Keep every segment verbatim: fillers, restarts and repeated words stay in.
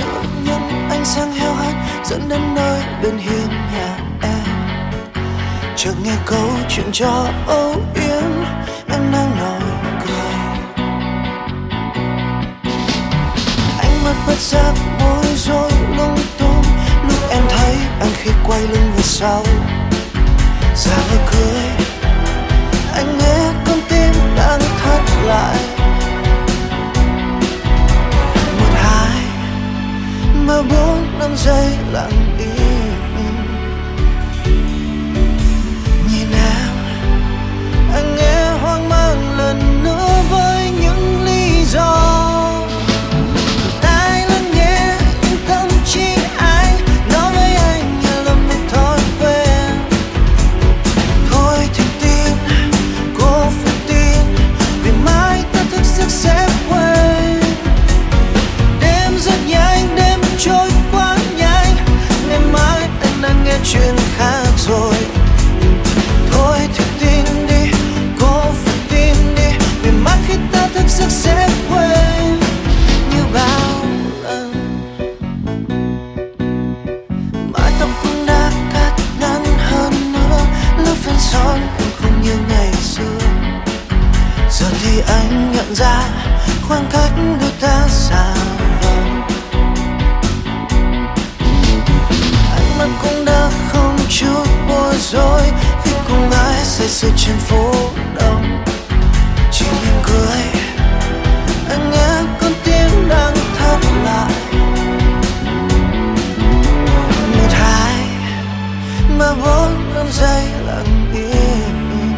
giữa những ánh sáng heo hắt dẫn đến nơi bên hiên nhà em. Chợt nghe câu chuyện cho âu yếm, em đang nói cười. Ánh mắt bất giác bối rối lung tung lúc em thấy anh khi quay lưng về sau. Ra lời cười, anh nghe con tim đang thắt lại. Một hai ba bốn năm giây lặng im. Nhìn em, anh nghe hoang mang lần nữa với những lý do. Tai lắng nghe những tâm trí anh nói với anh như là một thói quen. Thôi thì tin, cô phải tin, vì mai ta thức giấc sẽ quên. Đêm rất nhanh, đêm trôi quá nhanh, ngày mai anh đang nghe chuyện khác rồi. Thôi thì tin đi, cô phải tin đi, vì mai khi ta thức giấc sẽ quên như bao lần. Mái tóc cũng đã cắt ngắn hơn nữa, lớp phấn son cũng không như ngày xưa. Giờ thì anh nhận ra khoảng cách đôi ta xa vời. Ánh mắt cũng đã không chút bối rối khi cùng ai say sưa trên phố đông. Chỉ mỉm cười, anh nghe con tim đang thắt lại. Một hai ba bốn năm giây lặng im.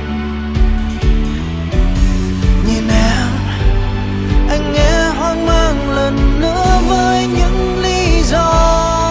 Nhìn em, anh nghe hoang mang lần nữa với những lý do.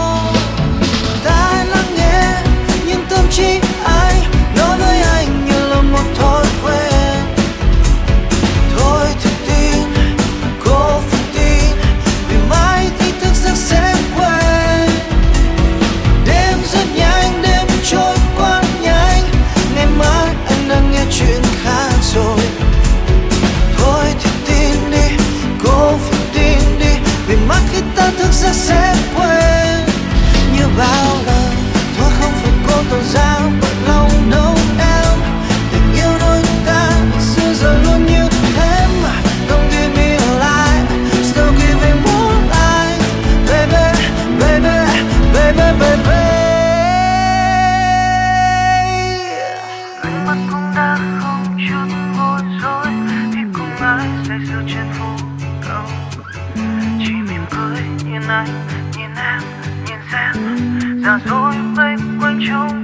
Tai lắng nghe những tâm trí anh nói với anh như là một thói quen. Thôi thì tin, cô phải tin, vì mai khi thức giấc sẽ quên. Đêm rất nhanh, đêm trôi quá nhanh, ngày mai anh đang nghe chuyện khác rồi. Thôi thì tin đi, cô phải tin đi, vì mai khi ta thức giấc sẽ quên như bao lần. Thôi không phải cô tỏ ra bận lòng đâu em, tình yêu đôi ta xưa giờ luôn như thế mà. Don't give me a lie, still giving more life, baby, baby, baby, baby. Ánh mắt cũng đã không chút bối rối khi cùng ai say sưa trên phố cầu. Chỉ mỉm cười nhìn anh, nhìn em, nhìn xem giả dối vây quanh trong